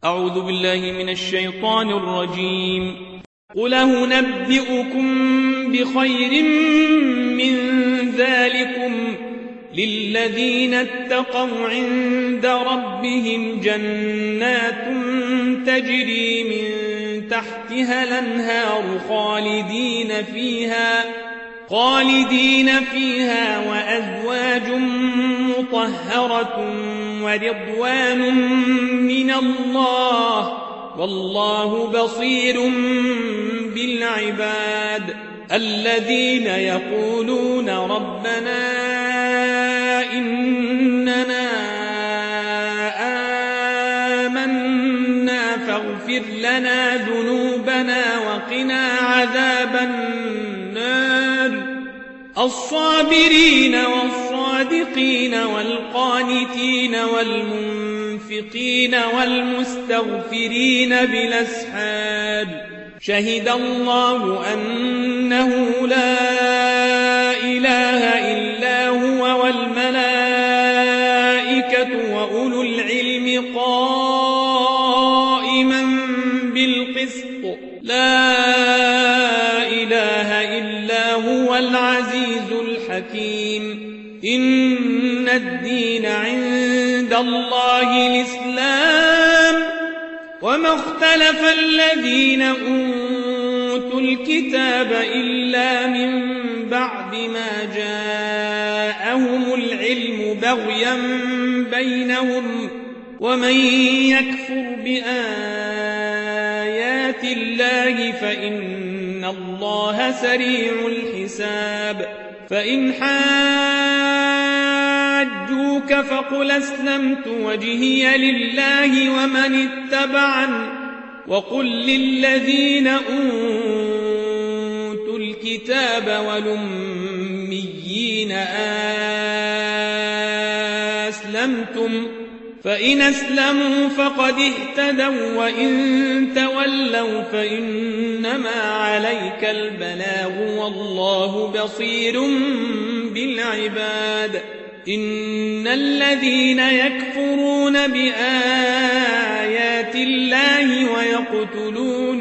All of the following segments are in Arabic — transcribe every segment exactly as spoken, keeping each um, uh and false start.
أعوذ بالله من الشيطان الرجيم. قل أنبئكم بخير من ذلكم للذين اتقوا عند ربهم جنات تجري من تحتها الأنهار خالدين فيها خالدين فيها وأزواج مطهرة ورضوان من الله والله بصير بالعباد. الذين يقولون ربنا إننا آمنا فاغفر لنا ذنوبنا وقنا عذاب النار. الصابرين والصادقين والقانتين والمنفقين والمستغفرين بالأسحار. شهد الله أنه لا إله إلا هو والملائكة وأولو العلم قائما بالقسط. لا إله إلا هو العزيز الحكيم. إن الدين عند الله الإسلام وما اختلف الذين أوتوا الكتاب إلا من بعد ما جاءهم العلم بغيا بينهم ومن يكفر بآيات الله فإن الله سريع الحساب. فإن حاجوك فقل أسلمت وجهي لله ومن اتبعن وقل للذين أوتوا الكتاب والأميين أسلمتم فإن أسلموا فقد اهتدوا وإن تولوا فإنما عليك البلاغ والله بصير بالعباد. إن الذين يكفرون بآيات الله ويقتلون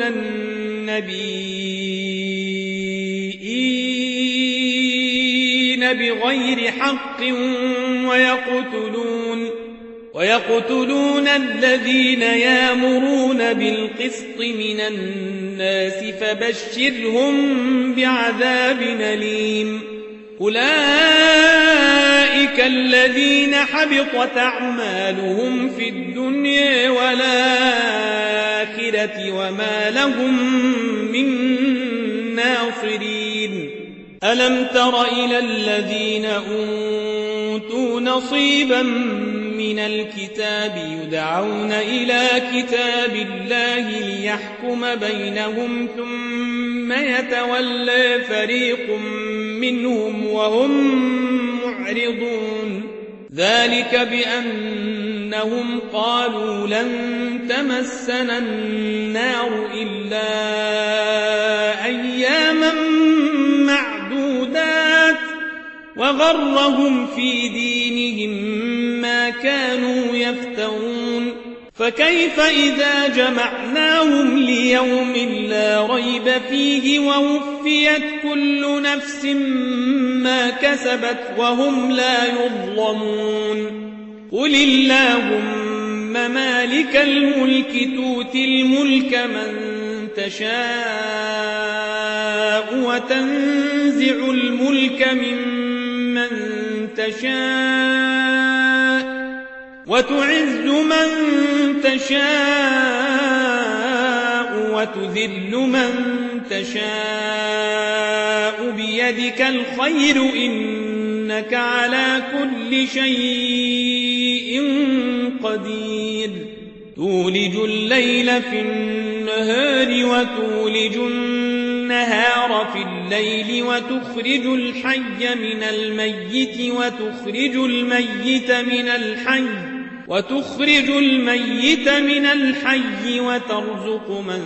النبيين بغير حق ويقتلون ويقتلون الذين يأمرون بالقسط من الناس فبشرهم بعذاب أليم. أولئك الذين حبطت أعمالهم في الدنيا والآخرة وما لهم من ناصرين. ألم تر إلى الذين أوتوا نصيبا من الكتاب يدعون إلى كتاب الله ليحكم بينهم ثم يتولى فريق منهم وهم معرضون. ذلك بأنهم قالوا لن تمسنا النار إلا أياما معدودات وغرهم في دينهم ما كانوا يفترون. فكيف إذا جمعناهم ليوم لا ريب فيه ووفيت كل نفس ما كسبت وهم لا يظلمون. قل اللهم مالك الملك تؤتي الملك من تشاء وتنزع الملك ممن تشاء وتعز من تشاء وتذل من تشاء بيدك الخير إنك على كل شيء قدير. تولج الليل في النهار وتولج النهار في الليل وتخرج الحي من الميت وتخرج الميت من الحي وتخرج الميت من الحي وترزق من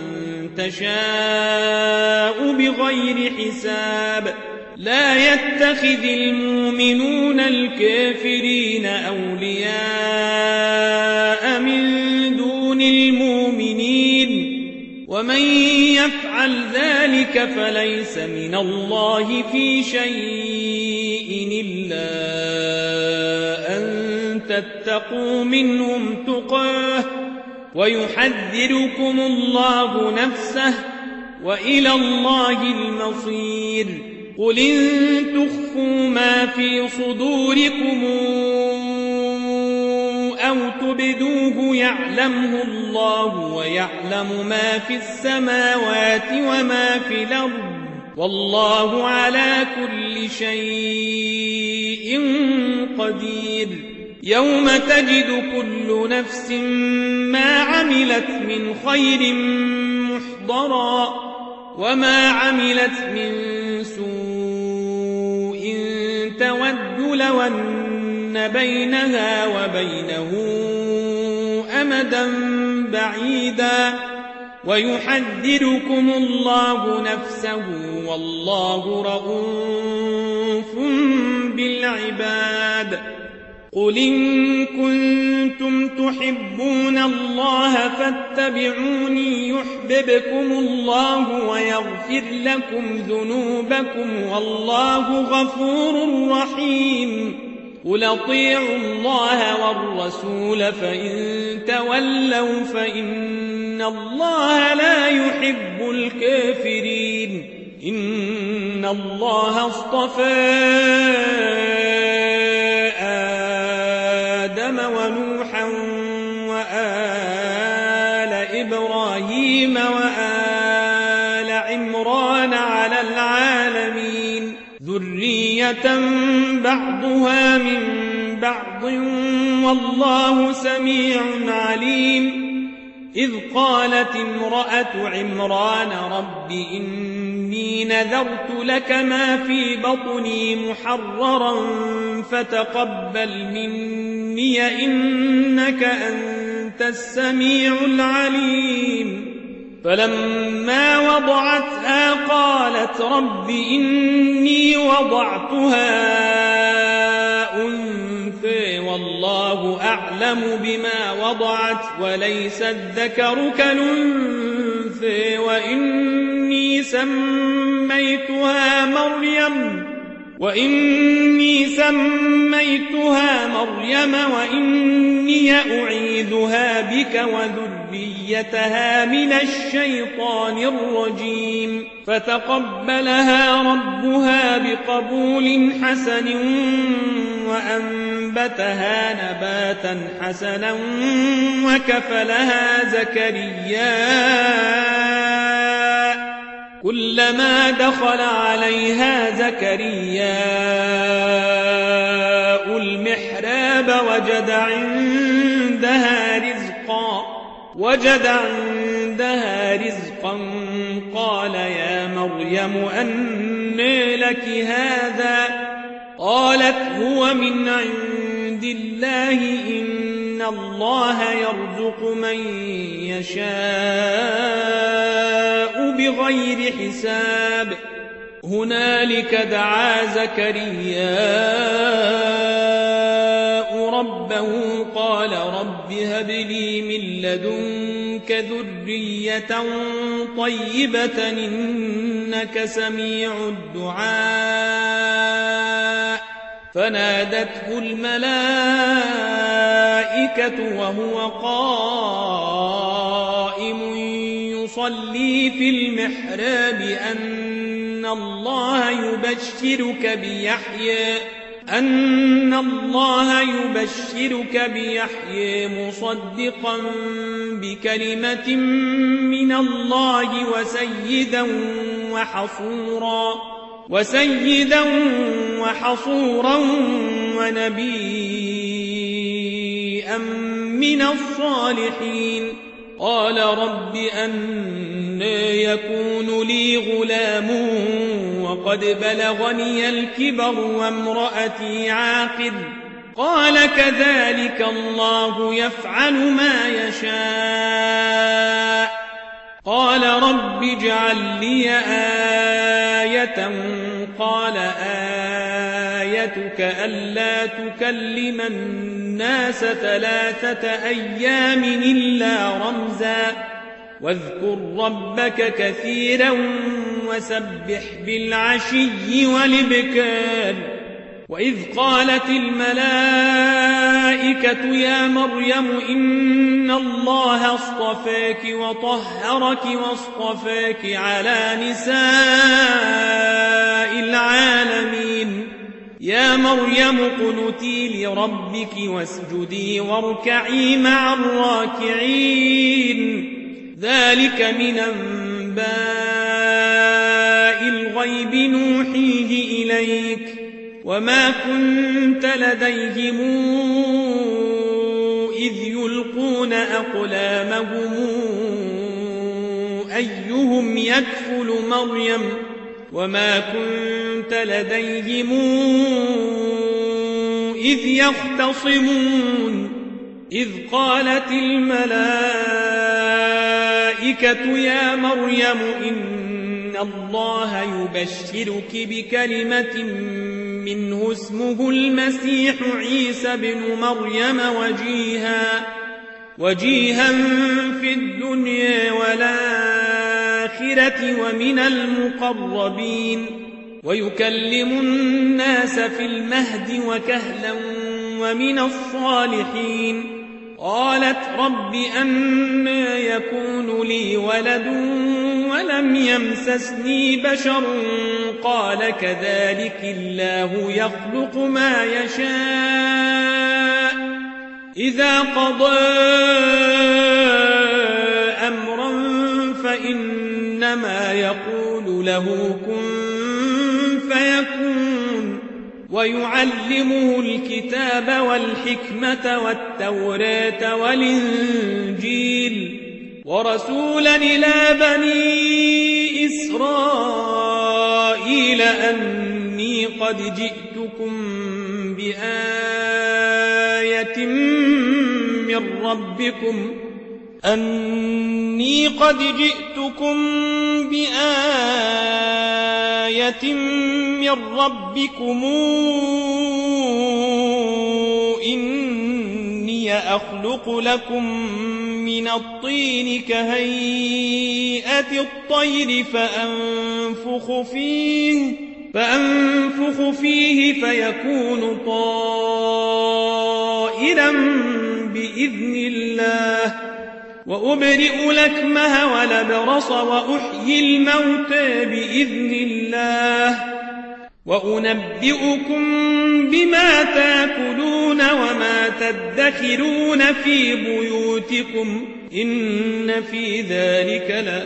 تشاء بغير حساب. لا يتخذ المؤمنون الكافرين أولياء من دون دون المؤمنين ومن يفعل ذلك فليس من الله في شيء إلا أن تتقوا منهم تقاه ويحذركم الله نفسه وإلى الله المصير قل إن تخفوا ما في صدوركم أو تبدوه يعلمه الله ويعلم ما في السماوات وما في الأرض والله على كل شيء قدير يوم تجد كل نفس ما عملت من خير محضرا وما عملت من سوء تود لو أن بينها وبينه أمدا بعيدا ويحذركم الله نفسه والله رءوف بالعباد قل إن كنتم تحبون الله فاتبعوني يحببكم الله ويغفر لكم ذنوبكم والله غفور رحيم قل اطيعوا الله والرسول فإن تولوا فإن الله لا يحب الكافرين إن الله اصطفى آدم ونوحا وآل إبراهيم وآل عمران على العالمين ذرية بعضها من بعض والله سميع عليم إذ قالت امرأة عمران رب إني نذرت لك ما في بطني محررا فتقبل مني إنك أنت السميع العليم فلما وضعتها قالت رب إني وضعتها أنثى والله أعلم بما وضعت وليس الذكر كالأنثى وإني سميتها مريم وإني سميتها مريم وإني أعيذها بك وذريتها من الشيطان الرجيم فتقبلها ربها بقبول حسن وأنبتها نباتا حسنا وكفلها زكريا كلما دخل عليها زكرياء المحراب وجد عندها رزقا وجد عندها رزقا قال يا مريم أنى لك هذا قالت هو من عند الله إن الله يرزق من يشاء بغير حساب هنالك دعا زكرياء ربه قال رب هب لي من لدنك ذرية طيبة إنك سميع الدعاء فنادته الملائكة وهو قائم يصلي في المحراب أن الله يبشرك بيحيى أن الله يبشرك بيحيى مصدقا بكلمة من الله وسيدا وحصورا وسيدا وحصورا ونبيا من الصالحين قال رب أنى يكون لي غلام وقد بلغني الكبر وامرأتي عاقر قال كذلك الله يفعل ما يشاء قال رب اجعل لي آية قال آيتك ألا تكلم الناس ثلاثة أيام إلا رمزا واذكر ربك كثيرا وسبح بالعشي والإبكار. وإذ قالت الملائكة يا مريم إن الله اصطفاك وطهرك واصطفاك على نساء العالمين يا مريم اقنتي لربك واسجدي واركعي مع الراكعين ذلك من أنباء الغيب نوحيه إليك وما كنت لديهم إذ يلقون أقلامهم أيهم يكفل مريم وما كنت لديهم إذ يختصمون إذ قالت الملائكة يا مريم إن الله يبشرك بكلمة منه اسمه المسيح عيسى بن مريم وجيها وجيها في الدنيا والآخرة ومن المقربين ويكلم الناس في المهد وكهلا ومن الصالحين. قالت رب أنى يكون لي ولد ولم يمسسني بشر قال كذلك الله يخلق ما يشاء إذا قضى أمرا فإنما يقول له كن فيكون. ويعلمه الكتاب والحكمة والتوراة والإنجيل ورسولا إلى بني إسرائيل أني قد جئتكم بآية من ربكم أني قد جئتكم بآية من ربكم إني أخلق لكم من الطين كهيئة الطير فأنفخ فيه فأنفخ فيه فيكون طائرا بإذن الله وأبرئ الأكمه والأبرص وأحيي الموتى بإذن الله وأنبئكم بما تأكلون وما تدخرون في بيوتكم إن في ذلك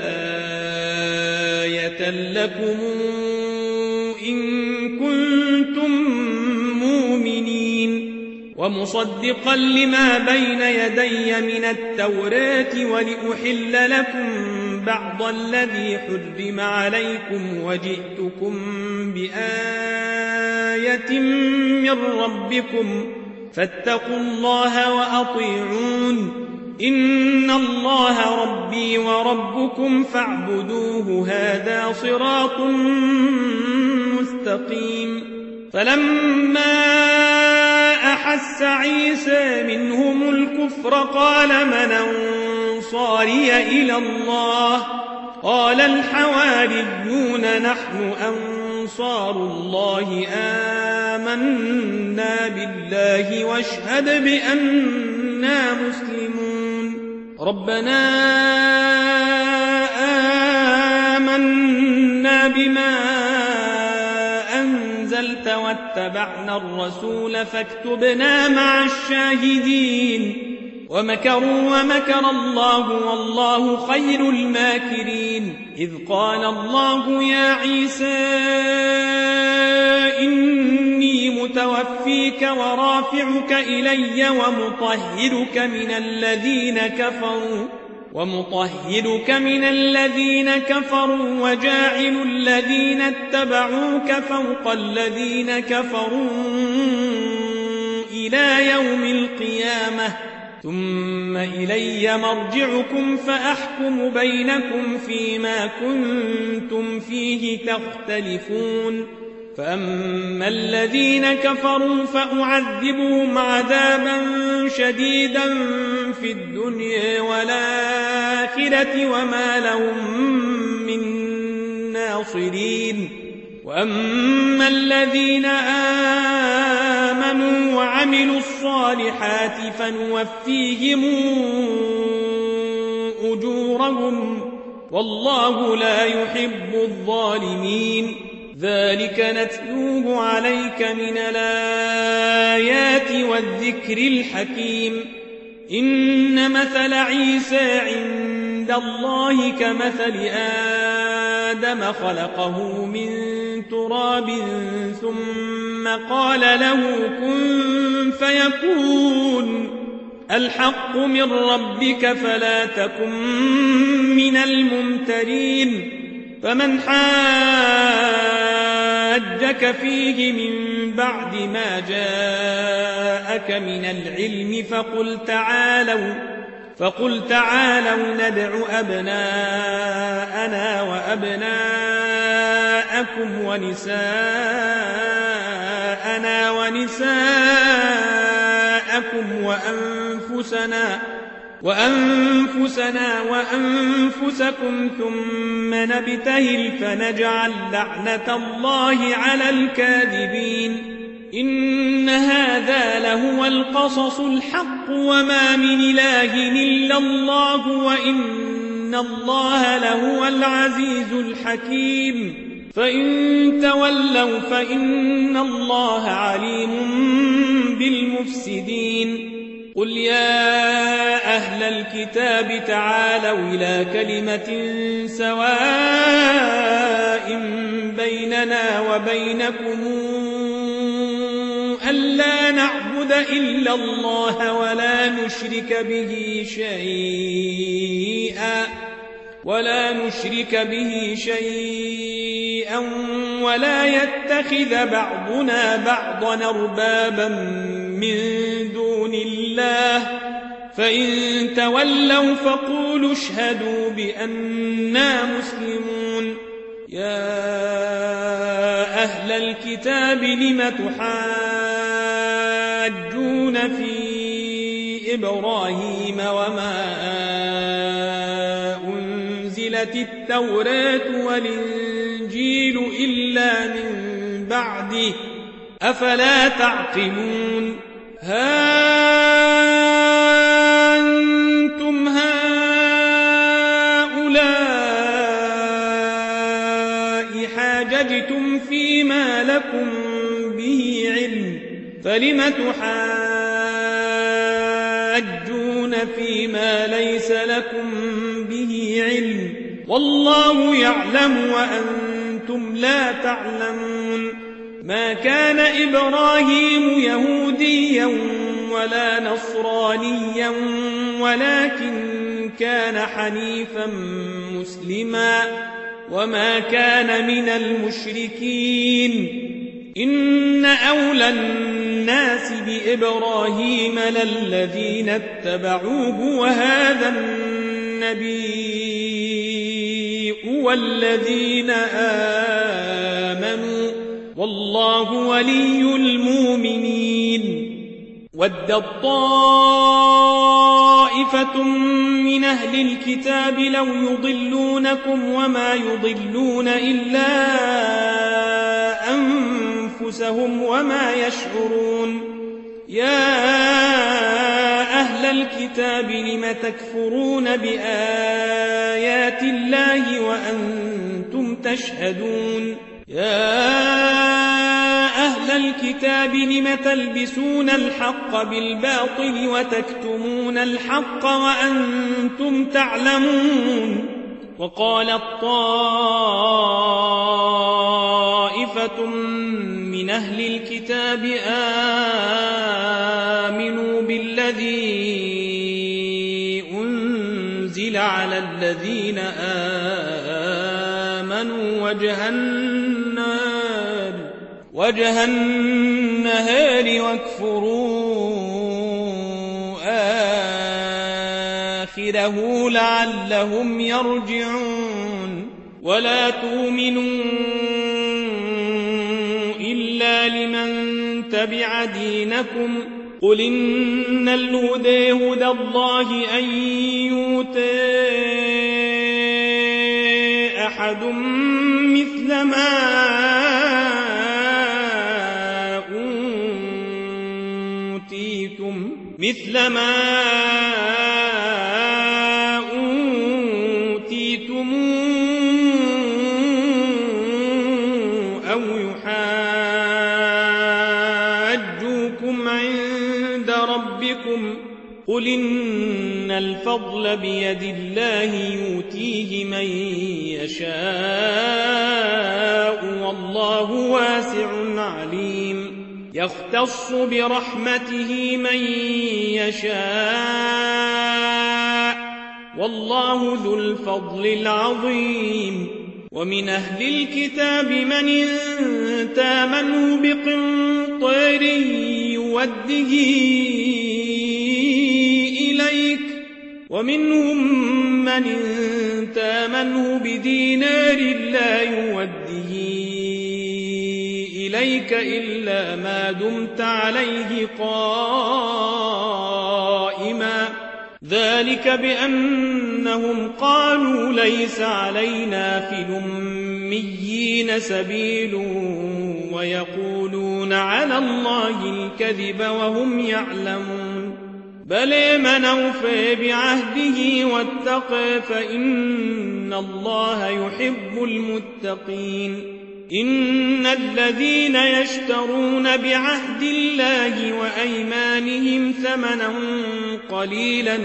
لآية لكم إن كنتم مؤمنين. ومصدقا لما بين يدي من التوراة ولأحل لكم بعض الذي حرم عليكم وجئتكم بآية من ربكم فاتقوا الله وأطيعون إن الله ربي وربكم فاعبدوه هذا صراط مستقيم. فلما أحس عيسى منهم الكفر قال من أنصاري إلى الله قال الحواريون نحن أنصار الله آمنا بالله واشهد بأننا مسلمون. ربنا آمنا بما أنزلت واتبعنا الرسول فاكتبنا مع الشاهدين. ومكروا ومكر الله والله خير الماكرين. إذ قال الله يا عيسى إني متوفيك ورافعك إلي ومطهرك من الذين كفروا ومطهرك من الذين كفروا وجاعل الذين اتبعوك فوق الذين كفروا إلى يوم القيامة ثم إلي مرجعكم فأحكم بينكم فيما كنتم فيه تختلفون. فأما الذين كفروا فأعذبهم عذابا شديدا في الدنيا والآخرة وما لهم من ناصرين. وأما الذين آمنوا وعملوا الصالحات فنوفيهم أجورهم والله لا يحب الظالمين. ذلك نتلوه عليك من الآيات والذكر الحكيم. إن مثل عيسى عند الله كمثل آدم خلقه من تراب ثم قال له كن فيكون. الحق من ربك فلا تكن من الممترين. فمن حاجك فيه من بعد ما جاءك من العلم فقل تعالوا فقل تعالوا ندع أبناءنا وأبناءكم ونساءنا ونساءكم وأنفسنا وأنفسنا وأنفسكم ثم نبتهل فنجعل لعنة الله على الكاذبين. إن هذا لهو القصص الحق وما من إله إلا الله وإن الله لهو العزيز الحكيم. فإن تولوا فإن الله عليم بالمفسدين. قل يا أهل الكتاب تعالوا إلى كلمة سواء بيننا وبينكم ألا نعبد إلا الله ولا نشرك به شيئا ولا نشرك به شيئا ولا يتخذ بعضنا بعضا أربابا من دون الله. فإن تولوا فقولوا اشهدوا بأننا مسلمون. يا أهل الكتاب لم تحاجون في إبراهيم وما أنزلت التوراة والإنجيل إلا من بعده أفلا تعقلون. ها أنتم هؤلاء حاججتم فيما لكم به علم فلم تحاجون فيما ليس لكم به علم والله يعلم وأنتم لا تعلمون. ما كان إبراهيم يهوديا ولا نصرانيا ولكن كان حنيفا مسلما وما كان من المشركين. إن أولى الناس بإبراهيم للذين اتبعوه وهذا النبي والذين آمنوا والله ولي المؤمنين. ودت طائفة من أهل الكتاب لو يضلونكم وما يضلون إلا أنفسهم وما يشعرون. يا أهل الكتاب لم تكفرون بآيات الله وأنتم تشهدون. يا أهل الكتاب لم تلبسون الحق بالباطل وتكتمون الحق وأنتم تعلمون. وقالت طائفة من أهل الكتاب آمنوا بالذي أنزل على الذين آمنوا وجه النهار وجه النهار واكفروا آخره لعلهم يرجعون. ولا تؤمنوا إلا لمن تبع دينكم قل إن الهدى هدى الله أن يؤتى أحد مثل ما أوتيتم مثل ما أوتيتم أو يحاجوكم عند ربكم قل إن الفضل بيد الله يؤتيه من يشاء والله واسع عليم يختص برحمته من يشاء والله ذو الفضل العظيم ومن أهل الكتاب من إن تامنه بقنطار يوده إليك ومنهم من إن تامنه بدينار لا يوده إليك إلا ما دمت عليه قائما ذلك بأنهم قالوا ليس علينا في الأميين سبيل ويقولون على الله الكذب وهم يعلمون بل من أوفى بعهده واتقى فإن الله يحب المتقين إن الذين يشترون بعهد الله وأيمانهم ثمنا قليلا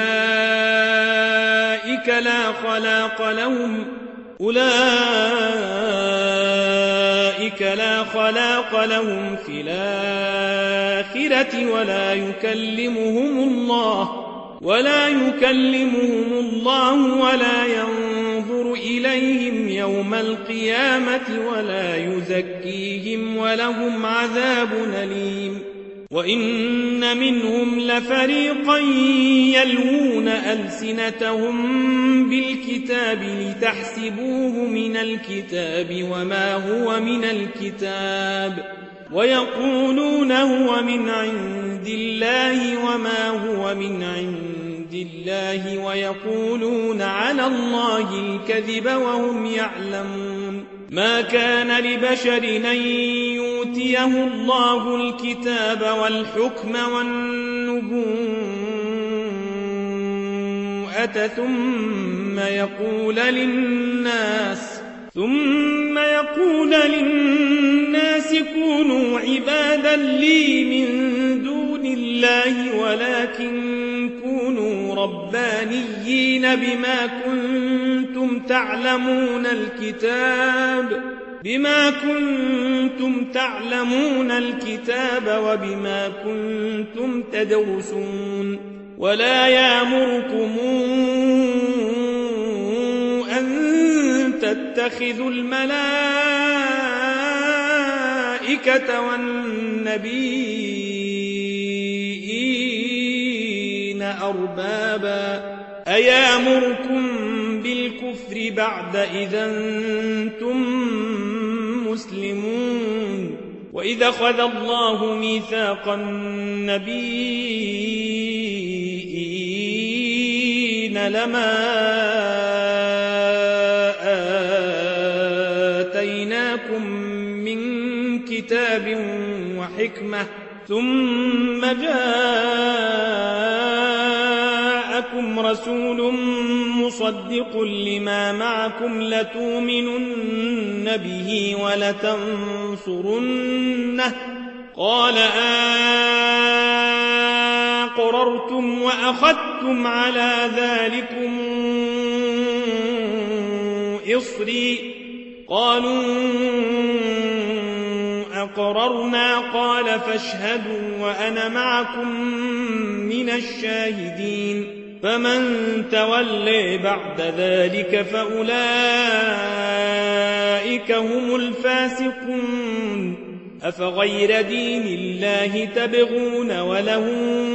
أولئك لا خلاق لهم أولئك لا خلاق لهم في الآخرة ولا يكلمهم الله ولا يكلمهم الله ولا ينظر إليهم يوم القيامة ولا يزكيهم ولهم عذاب أليم وإن منهم لفريقا يلوون ألسنتهم بالكتاب لتحسبوه من الكتاب وما هو من الكتاب ويقولون هو من عند الله وما هو من عند الله ويقولون على الله الكذب وهم يعلمون ما كان لبشر أن يؤتيه الله الكتاب والحكم والنبوءة ثم يقول للناس ثم يقول للناس كونوا عبادا لي من دون الله ولكن كونوا ربانيين بما كنتم تعلمون الكتاب بما كنتم تعلمون الكتاب وبما كنتم تدرسون ولا يأمركم أن تتخذوا الملائكة والنبيين أربابا أيامركم بالكفر بعد إذا أنتم مسلمون وإذا أخذ الله ميثاق النبيين لما آتيناكم من كتاب وحكمة ثم جاءكم رسول مصدق لما معكم لتؤمنن به ولتنصرنه قال أقررتم وأخذتم على ذلكم إصري قالوا أقررنا قال فاشهدوا وأنا معكم من الشاهدين فمن تولي بعد ذلك فأولئك هم الفاسقون أفغير دين الله تبغون وله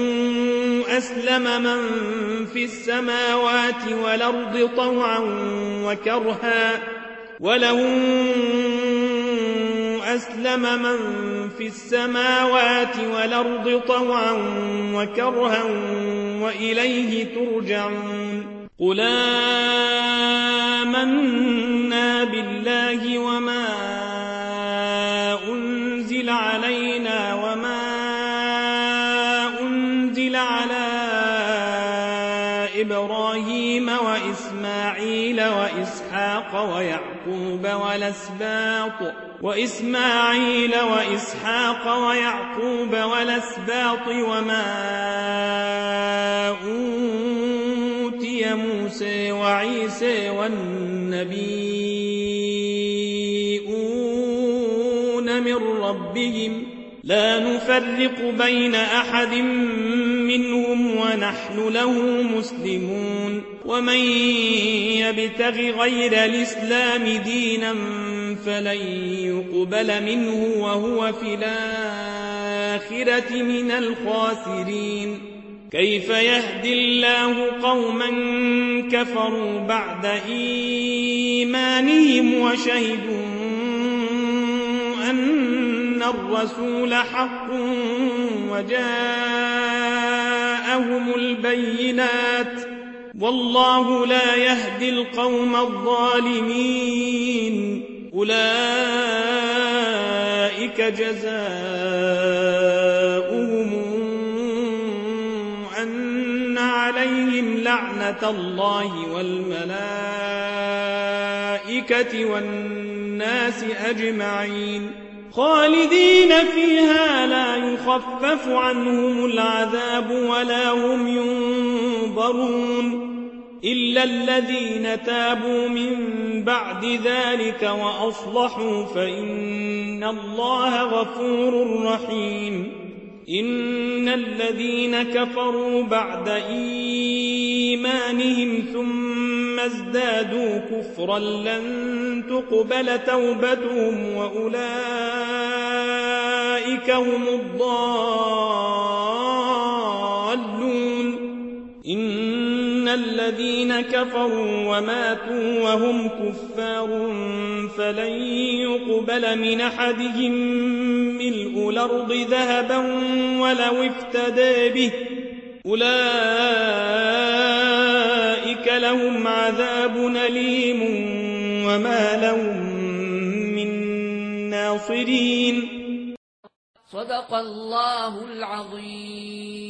أسلم من في السماوات والأرض طوعا وكرها وله أسلم من في السماوات والأرض طوعا وكرها وإليه ترجعون قل آمنا بالله وما أنزل علينا وما أنزل على إبراهيم وإسماعيل وإسحاق ويعقوب والأسباط وإسماعيل وإسحاق ويعقوب والأسباط وما أوتي موسى وعيسى والنبيون من ربهم لا نفرق بين أحد منهم ونحن له مسلمون ومن يبتغ غير الإسلام دينا فلن يقبل منه وهو في الآخرة من الخاسرين كيف يهدي الله قوما كفروا بعد إيمانهم وشهدوا أن الرسول حق وجاءهم البينات والله لا يهدي القوم الظالمين أولئك جزاؤهم أن عليهم لعنة الله والملائكة والناس أجمعين خالدين فيها لا يخفف عنهم العذاب ولا هم ينظرون إلا الذين تابوا من بعد ذلك وأصلحوا فإن الله غفور رحيم إن الذين كفروا بعد إيمانهم ثم ازدادوا كفرا لن تقبل توبتهم وأولئك هم الضالون إن الذين كفروا وماتوا وهم كفار فلن يقبل من أحدهم ملء الأرض ذهبا ولو افتدى به أولئك لهم عذاب أليم وما لهم من ناصرين صدق الله العظيم.